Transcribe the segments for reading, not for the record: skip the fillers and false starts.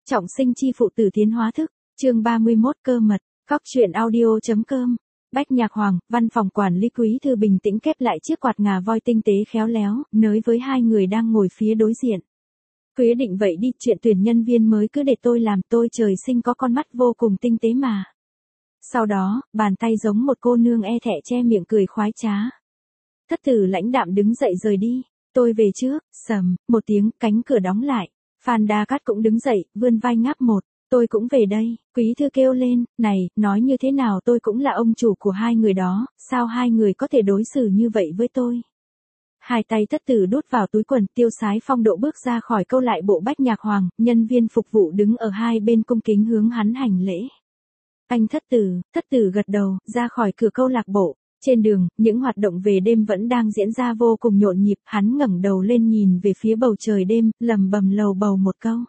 Trọng sinh chi phụ tử tiến hóa thức, chương 31 cơ mật, Cóc truyện audio.com. Bách Nhạc Hoàng, văn phòng quản lý Quý Thư bình tĩnh khép lại chiếc quạt ngà voi tinh tế khéo léo, nới với hai người đang ngồi phía đối diện. Quyết định vậy đi, chuyện tuyển nhân viên mới cứ để tôi làm, tôi trời sinh có con mắt vô cùng tinh tế mà. Sau đó, bàn tay giống một cô nương e thẹn che miệng cười khoái trá. Thất tử lãnh đạm đứng dậy rời đi, tôi về trước, sầm, một tiếng, cánh cửa đóng lại. Phan Đa Cát cũng đứng dậy, vươn vai ngáp một, tôi cũng về đây, Quý Thư kêu lên, này, nói như thế nào tôi cũng là ông chủ của hai người đó, sao hai người có thể đối xử như vậy với tôi. Hai tay thất tử đút vào túi quần, tiêu sái phong độ bước ra khỏi câu lạc bộ Bách Nhạc Hoàng, nhân viên phục vụ đứng ở hai bên cung kính hướng hắn hành lễ. Anh thất tử gật đầu, ra khỏi cửa câu lạc bộ. Trên đường, những hoạt động về đêm vẫn đang diễn ra vô cùng nhộn nhịp, hắn ngẩng đầu lên nhìn về phía bầu trời đêm, lẩm bẩm lầu bầu một câu.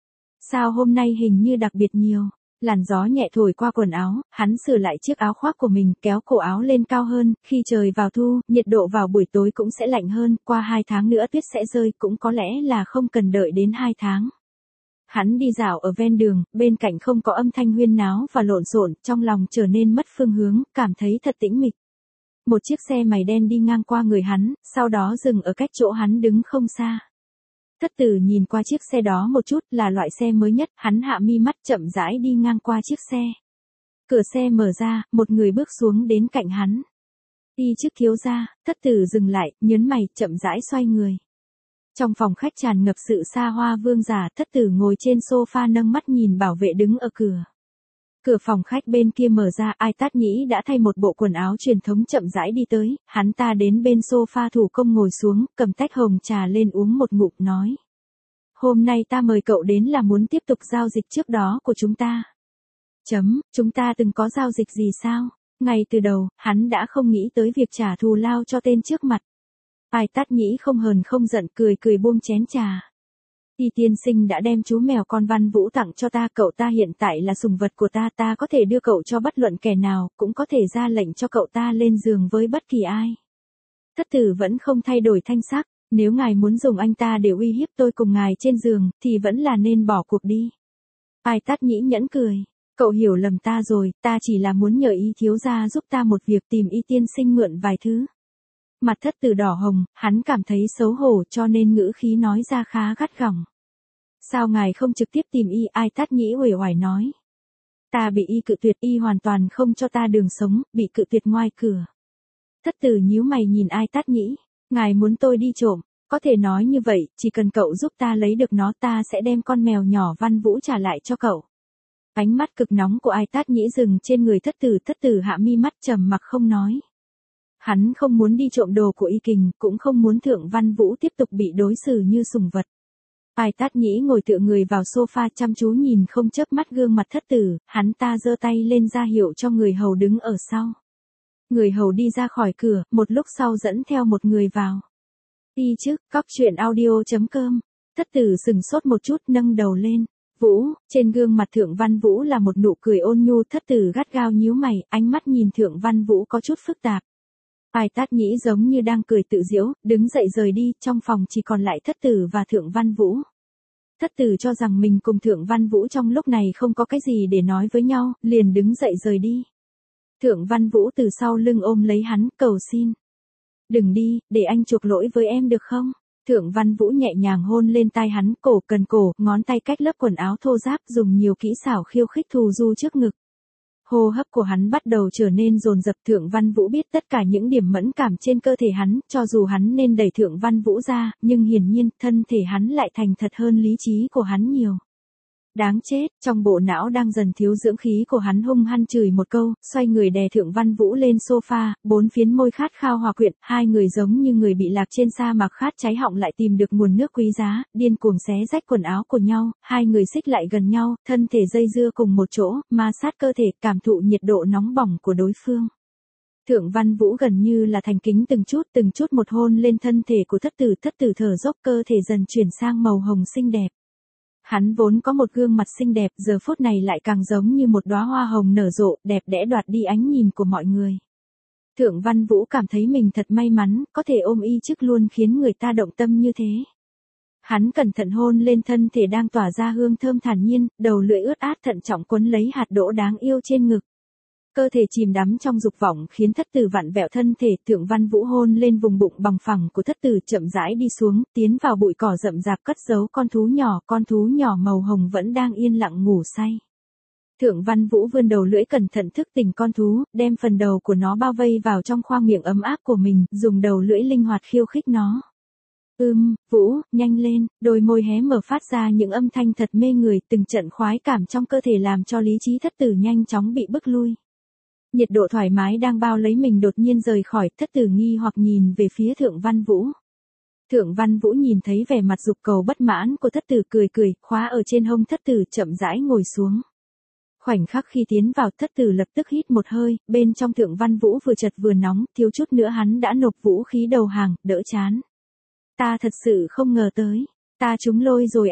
Sao hôm nay hình như đặc biệt nhiều, làn gió nhẹ thổi qua quần áo, hắn sửa lại chiếc áo khoác của mình, kéo cổ áo lên cao hơn, khi trời vào thu, nhiệt độ vào buổi tối cũng sẽ lạnh hơn, qua 2 tháng nữa tuyết sẽ rơi, cũng có lẽ là không cần đợi đến 2 tháng. Hắn đi dạo ở ven đường, bên cạnh không có âm thanh huyên náo và lộn xộn, trong lòng trở nên mất phương hướng, cảm thấy thật tĩnh mịch. Một chiếc xe mày đen đi ngang qua người hắn, sau đó dừng ở cách chỗ hắn đứng không xa. Thất tử nhìn qua chiếc xe đó một chút, là loại xe mới nhất, hắn hạ mi mắt chậm rãi đi ngang qua chiếc xe. Cửa xe mở ra, một người bước xuống đến cạnh hắn. Đi trước thiếu gia, thất tử dừng lại, nhớn mày, chậm rãi xoay người. Trong phòng khách tràn ngập sự xa hoa vương giả, thất tử ngồi trên sofa nâng mắt nhìn bảo vệ đứng ở cửa. Cửa phòng khách bên kia mở ra, Ai Tát Nhĩ đã thay một bộ quần áo truyền thống chậm rãi đi tới, hắn ta đến bên sofa thủ công ngồi xuống, cầm tách hồng trà lên uống một ngụm nói. Hôm nay ta mời cậu đến là muốn tiếp tục giao dịch trước đó của chúng ta. Chúng ta từng có giao dịch gì sao? Ngay từ đầu, hắn đã không nghĩ tới việc trả thù lao cho tên trước mặt. Ai Tát Nhĩ không hờn không giận, cười buông chén trà. Y tiên sinh đã đem chú mèo con Văn Vũ tặng cho ta, cậu ta hiện tại là sủng vật của ta, ta có thể đưa cậu cho bất luận kẻ nào, cũng có thể ra lệnh cho cậu ta lên giường với bất kỳ ai. Thất tử vẫn không thay đổi thanh sắc, nếu ngài muốn dùng anh ta để uy hiếp tôi cùng ngài trên giường, thì vẫn là nên bỏ cuộc đi. Ai Tát Nhĩ nhẫn cười, cậu hiểu lầm ta rồi, ta chỉ là muốn nhờ Y thiếu gia giúp ta một việc, tìm Y tiên sinh mượn vài thứ. Mặt thất tử đỏ hồng, hắn cảm thấy xấu hổ cho nên ngữ khí nói ra khá gắt gỏng. Sao ngài không trực tiếp tìm Y? Ai Tát Nhĩ uể oải nói. Ta bị Y cự tuyệt, Y hoàn toàn không cho ta đường sống, bị cự tuyệt ngoài cửa. Thất tử nhíu mày nhìn Ai Tát Nhĩ, ngài muốn tôi đi trộm, có thể nói như vậy, chỉ cần cậu giúp ta lấy được nó ta sẽ đem con mèo nhỏ Văn Vũ trả lại cho cậu. Ánh mắt cực nóng của Ai Tát Nhĩ dừng trên người thất tử hạ mi mắt trầm mặc không nói. Hắn không muốn đi trộm đồ của Y Kình, cũng không muốn Thượng Văn Vũ tiếp tục bị đối xử như sủng vật. Ai Tát Nhĩ ngồi tựa người vào sofa chăm chú nhìn không chớp mắt gương mặt thất tử, hắn ta giơ tay lên ra hiệu cho người hầu đứng ở sau. Người hầu đi ra khỏi cửa, một lúc sau dẫn theo một người vào. Đi chứ, Cóc truyện audio.com. Thất tử sừng sốt một chút, nâng đầu lên. Vũ, trên gương mặt Thượng Văn Vũ là một nụ cười ôn nhu, thất tử gắt gao nhíu mày, ánh mắt nhìn Thượng Văn Vũ có chút phức tạp. Ai Tát Nhĩ giống như đang cười tự giễu, đứng dậy rời đi, trong phòng chỉ còn lại thất tử và Thượng Văn Vũ. Thất tử cho rằng mình cùng Thượng Văn Vũ trong lúc này không có cái gì để nói với nhau, liền đứng dậy rời đi. Thượng Văn Vũ từ sau lưng ôm lấy hắn, cầu xin. Đừng đi, để anh chuộc lỗi với em được không? Thượng Văn Vũ nhẹ nhàng hôn lên tai hắn, cổ cần cổ, ngón tay cách lớp quần áo thô ráp, dùng nhiều kỹ xảo khiêu khích thù du trước ngực. Hô hấp của hắn bắt đầu trở nên dồn dập. Thượng Văn Vũ biết tất cả những điểm mẫn cảm trên cơ thể hắn, cho dù hắn nên đẩy Thượng Văn Vũ ra, nhưng hiển nhiên, thân thể hắn lại thành thật hơn lý trí của hắn nhiều. Đáng chết, trong bộ não đang dần thiếu dưỡng khí của hắn hung hăng chửi một câu, xoay người đè Thượng Văn Vũ lên sofa, bốn phiến môi khát khao hòa quyện, hai người giống như người bị lạc trên sa mạc khát cháy họng lại tìm được nguồn nước quý giá, điên cuồng xé rách quần áo của nhau, hai người xích lại gần nhau, thân thể dây dưa cùng một chỗ, ma sát cơ thể, cảm thụ nhiệt độ nóng bỏng của đối phương. Thượng Văn Vũ gần như là thành kính từng chút một hôn lên thân thể của thất tử thở dốc, cơ thể dần chuyển sang màu hồng xinh đẹp. Hắn vốn có một gương mặt xinh đẹp, giờ phút này lại càng giống như một đóa hoa hồng nở rộ, đẹp đẽ đoạt đi ánh nhìn của mọi người. Thượng Văn Vũ cảm thấy mình thật may mắn, có thể ôm Y trước luôn khiến người ta động tâm như thế. Hắn cẩn thận hôn lên thân thể đang tỏa ra hương thơm thản nhiên, đầu lưỡi ướt át thận trọng quấn lấy hạt đỗ đáng yêu trên ngực. Cơ thể chìm đắm trong dục vọng khiến thất tử vặn vẹo thân thể, Thượng Văn Vũ hôn lên vùng bụng bằng phẳng của thất tử, chậm rãi đi xuống, tiến vào bụi cỏ rậm rạp cất giấu con thú nhỏ màu hồng vẫn đang yên lặng ngủ say. Thượng Văn Vũ vươn đầu lưỡi cẩn thận thức tỉnh con thú, đem phần đầu của nó bao vây vào trong khoang miệng ấm áp của mình, dùng đầu lưỡi linh hoạt khiêu khích nó. Vũ, nhanh lên, đôi môi hé mở phát ra những âm thanh thật mê người, từng trận khoái cảm trong cơ thể làm cho lý trí thất tử nhanh chóng bị bức lui. Nhiệt độ thoải mái đang bao lấy mình đột nhiên rời khỏi, thất tử nghi hoặc nhìn về phía Thượng Văn Vũ. Thượng Văn Vũ nhìn thấy vẻ mặt dục cầu bất mãn của thất tử, cười, khóa ở trên hông thất tử, chậm rãi ngồi xuống. Khoảnh khắc khi tiến vào, thất tử lập tức hít một hơi, bên trong Thượng Văn Vũ vừa chật vừa nóng, thiếu chút nữa hắn đã nộp vũ khí đầu hàng, đỡ chán. Ta thật sự không ngờ tới, ta trúng lôi rồi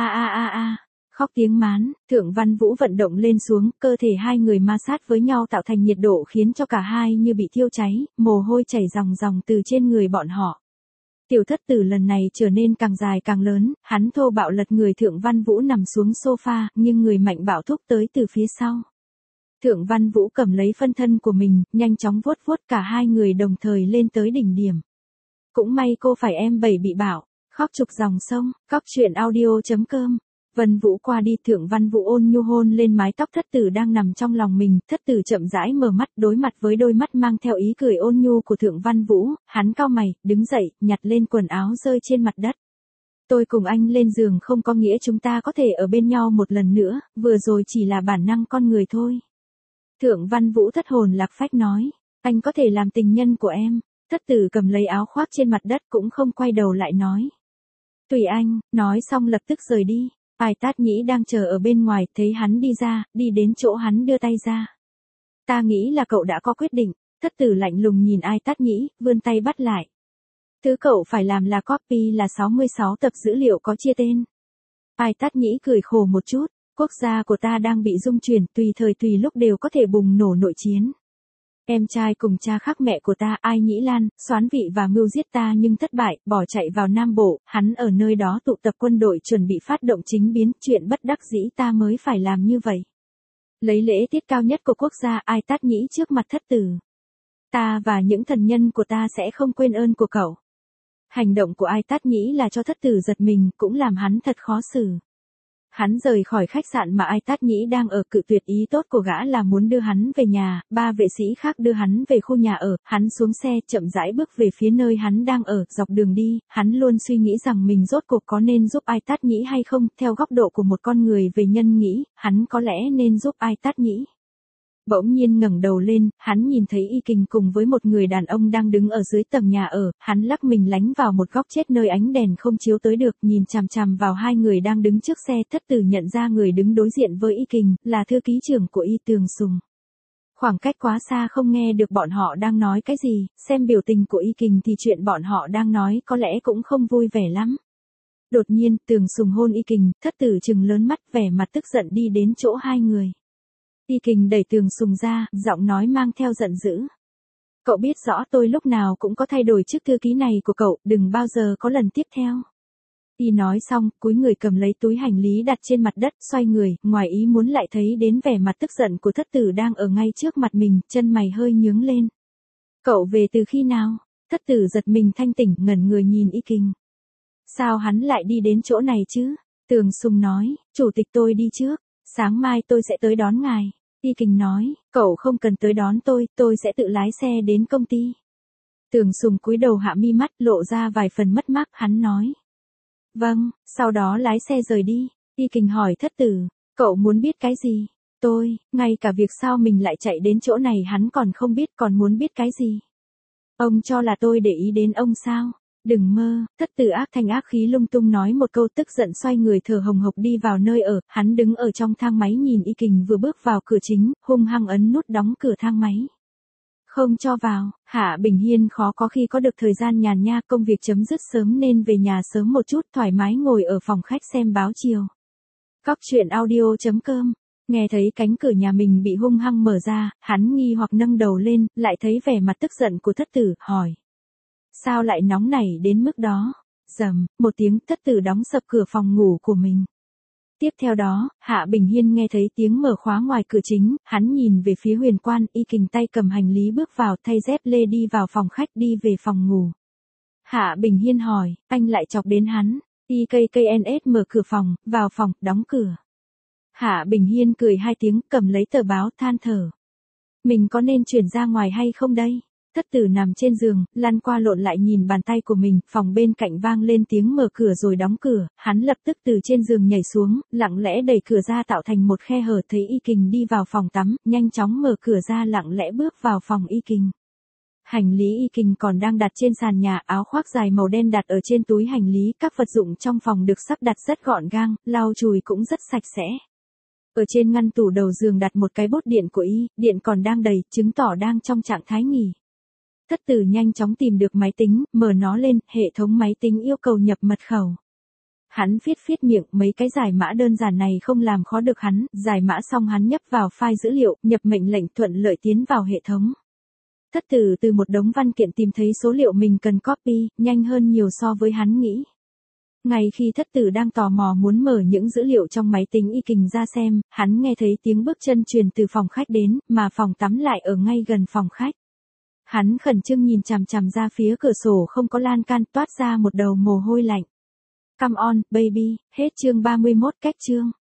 a. Khóc tiếng mán, Thượng Văn Vũ vận động lên xuống, cơ thể hai người ma sát với nhau tạo thành nhiệt độ khiến cho cả hai như bị thiêu cháy, mồ hôi chảy ròng ròng từ trên người bọn họ. Tiểu thất tử lần này trở nên càng dài càng lớn, hắn thô bạo lật người Thượng Văn Vũ nằm xuống sofa, nhưng người mạnh bạo thúc tới từ phía sau. Thượng Văn Vũ cầm lấy phân thân của mình, nhanh chóng vuốt cả hai người đồng thời lên tới đỉnh điểm. Cũng may cô phải em bảy bị bạo, khóc trục dòng sông, Cóc truyện audio.com. Vân Vũ qua đi, Thượng Văn Vũ ôn nhu hôn lên mái tóc thất tử đang nằm trong lòng mình, thất tử chậm rãi mở mắt, đối mặt với đôi mắt mang theo ý cười ôn nhu của Thượng Văn Vũ, hắn cau mày, đứng dậy, nhặt lên quần áo rơi trên mặt đất. Tôi cùng anh lên giường không có nghĩa chúng ta có thể ở bên nhau một lần nữa, vừa rồi chỉ là bản năng con người thôi. Thượng Văn Vũ thất hồn lạc phách nói, anh có thể làm tình nhân của em. Thất tử cầm lấy áo khoác trên mặt đất cũng không quay đầu lại nói. Tùy anh, nói xong lập tức rời đi. Ai Tát Nhĩ đang chờ ở bên ngoài, thấy hắn đi ra, đi đến chỗ hắn đưa tay ra. Ta nghĩ là cậu đã có quyết định, thất tử lạnh lùng nhìn Ai Tát Nhĩ, vươn tay bắt lại. Thứ cậu phải làm là copy là 66 tập dữ liệu có chia tên. Ai Tát Nhĩ cười khổ một chút, quốc gia của ta đang bị rung chuyển, tùy thời tùy lúc đều có thể bùng nổ nội chiến. Em trai cùng cha khác mẹ của ta, Ai Nhĩ Lan, soán vị và mưu giết ta nhưng thất bại, bỏ chạy vào Nam Bộ, hắn ở nơi đó tụ tập quân đội chuẩn bị phát động chính biến, chuyện bất đắc dĩ ta mới phải làm như vậy. Lấy lễ tiết cao nhất của quốc gia, Ai Tát Nhĩ trước mặt thất tử. Ta và những thần nhân của ta sẽ không quên ơn của cậu. Hành động của Ai Tát Nhĩ là cho thất tử giật mình, cũng làm hắn thật khó xử. Hắn rời khỏi khách sạn mà Ai Tát Nhĩ đang ở, cự tuyệt ý tốt của gã là muốn đưa hắn về nhà, ba vệ sĩ khác đưa hắn về khu nhà ở, hắn xuống xe chậm rãi bước về phía nơi hắn đang ở, dọc đường đi, hắn luôn suy nghĩ rằng mình rốt cuộc có nên giúp Ai Tát Nhĩ hay không, theo góc độ của một con người về nhân nghĩ, hắn có lẽ nên giúp Ai Tát Nhĩ. Bỗng nhiên ngẩng đầu lên, hắn nhìn thấy Y Kình cùng với một người đàn ông đang đứng ở dưới tầng nhà ở, hắn lắc mình lánh vào một góc chết nơi ánh đèn không chiếu tới được, nhìn chằm chằm vào hai người đang đứng trước xe, thất tử nhận ra người đứng đối diện với Y Kình, là thư ký trưởng của Y Tường Sùng. Khoảng cách quá xa không nghe được bọn họ đang nói cái gì, xem biểu tình của Y Kình thì chuyện bọn họ đang nói có lẽ cũng không vui vẻ lắm. Đột nhiên, Tường Sùng hôn Y Kình, thất tử trừng lớn mắt vẻ mặt tức giận đi đến chỗ hai người. Y Kình đẩy Tường Sùng ra, giọng nói mang theo giận dữ. Cậu biết rõ tôi lúc nào cũng có thay đổi chức thư ký này của cậu, đừng bao giờ có lần tiếp theo. Y nói xong, cúi người cầm lấy túi hành lý đặt trên mặt đất, xoay người, ngoài ý muốn lại thấy đến vẻ mặt tức giận của thất tử đang ở ngay trước mặt mình, chân mày hơi nhướng lên. Cậu về từ khi nào? Thất tử giật mình thanh tỉnh, ngẩn người nhìn Y Kình. Sao hắn lại đi đến chỗ này chứ? Tường Sùng nói, chủ tịch tôi đi trước, sáng mai tôi sẽ tới đón ngài. Y Kình nói, cậu không cần tới đón tôi sẽ tự lái xe đến công ty. Tường Sùng cúi đầu hạ mi mắt, lộ ra vài phần mất mát, hắn nói. Vâng, sau đó lái xe rời đi. Y Kình hỏi thất tử, cậu muốn biết cái gì? Ngay cả việc sao mình lại chạy đến chỗ này hắn còn không biết, còn muốn biết cái gì? Ông cho là tôi để ý đến ông sao? Đừng mơ, thất tử ác thanh ác khí lung tung nói một câu, tức giận xoay người thở hồng hộc đi vào nơi ở, hắn đứng ở trong thang máy nhìn Y Kình vừa bước vào cửa chính, hung hăng ấn nút đóng cửa thang máy. Không cho vào, Hạ Bình Hiên khó có khi có được thời gian nhàn nha, công việc chấm dứt sớm nên về nhà sớm một chút, thoải mái ngồi ở phòng khách xem báo chiều. Cóc truyện audio.com. Nghe thấy cánh cửa nhà mình bị hung hăng mở ra, hắn nghi hoặc nâng đầu lên, lại thấy vẻ mặt tức giận của thất tử, hỏi. Sao lại nóng nảy đến mức đó? Rầm, một tiếng thất tử đóng sập cửa phòng ngủ của mình. Tiếp theo đó, Hạ Bình Hiên nghe thấy tiếng mở khóa ngoài cửa chính, hắn nhìn về phía Huyền Quan, Y Kình tay cầm hành lý bước vào, thay dép lê đi vào phòng khách đi về phòng ngủ. Hạ Bình Hiên hỏi, anh lại chọc đến hắn. TKKNS mở cửa phòng, vào phòng, đóng cửa. Hạ Bình Hiên cười hai tiếng, cầm lấy tờ báo, than thở. Mình có nên chuyển ra ngoài hay không đây? Thất tử nằm trên giường, lăn qua lộn lại nhìn bàn tay của mình, phòng bên cạnh vang lên tiếng mở cửa rồi đóng cửa, hắn lập tức từ trên giường nhảy xuống, lặng lẽ đẩy cửa ra tạo thành một khe hở, thấy Y Kình đi vào phòng tắm, nhanh chóng mở cửa ra lặng lẽ bước vào phòng Y Kình. Hành lý Y Kình còn đang đặt trên sàn nhà, áo khoác dài màu đen đặt ở trên túi hành lý, các vật dụng trong phòng được sắp đặt rất gọn gàng, lau chùi cũng rất sạch sẽ. Ở trên ngăn tủ đầu giường đặt một cái bốt điện của Y, điện còn đang đầy, chứng tỏ đang trong trạng thái nghỉ. Thất tử nhanh chóng tìm được máy tính, mở nó lên, hệ thống máy tính yêu cầu nhập mật khẩu. Hắn viết miệng, mấy cái giải mã đơn giản này không làm khó được hắn, giải mã xong hắn nhấp vào file dữ liệu, nhập mệnh lệnh thuận lợi tiến vào hệ thống. Thất tử từ một đống văn kiện tìm thấy số liệu mình cần copy, nhanh hơn nhiều so với hắn nghĩ. Ngay khi thất tử đang tò mò muốn mở những dữ liệu trong máy tính Y Kình ra xem, hắn nghe thấy tiếng bước chân truyền từ phòng khách đến, mà phòng tắm lại ở ngay gần phòng khách. Hắn khẩn trương nhìn chằm chằm ra phía cửa sổ không có lan can, toát ra một đầu mồ hôi lạnh. Come on, baby, hết chương 31 cách chương.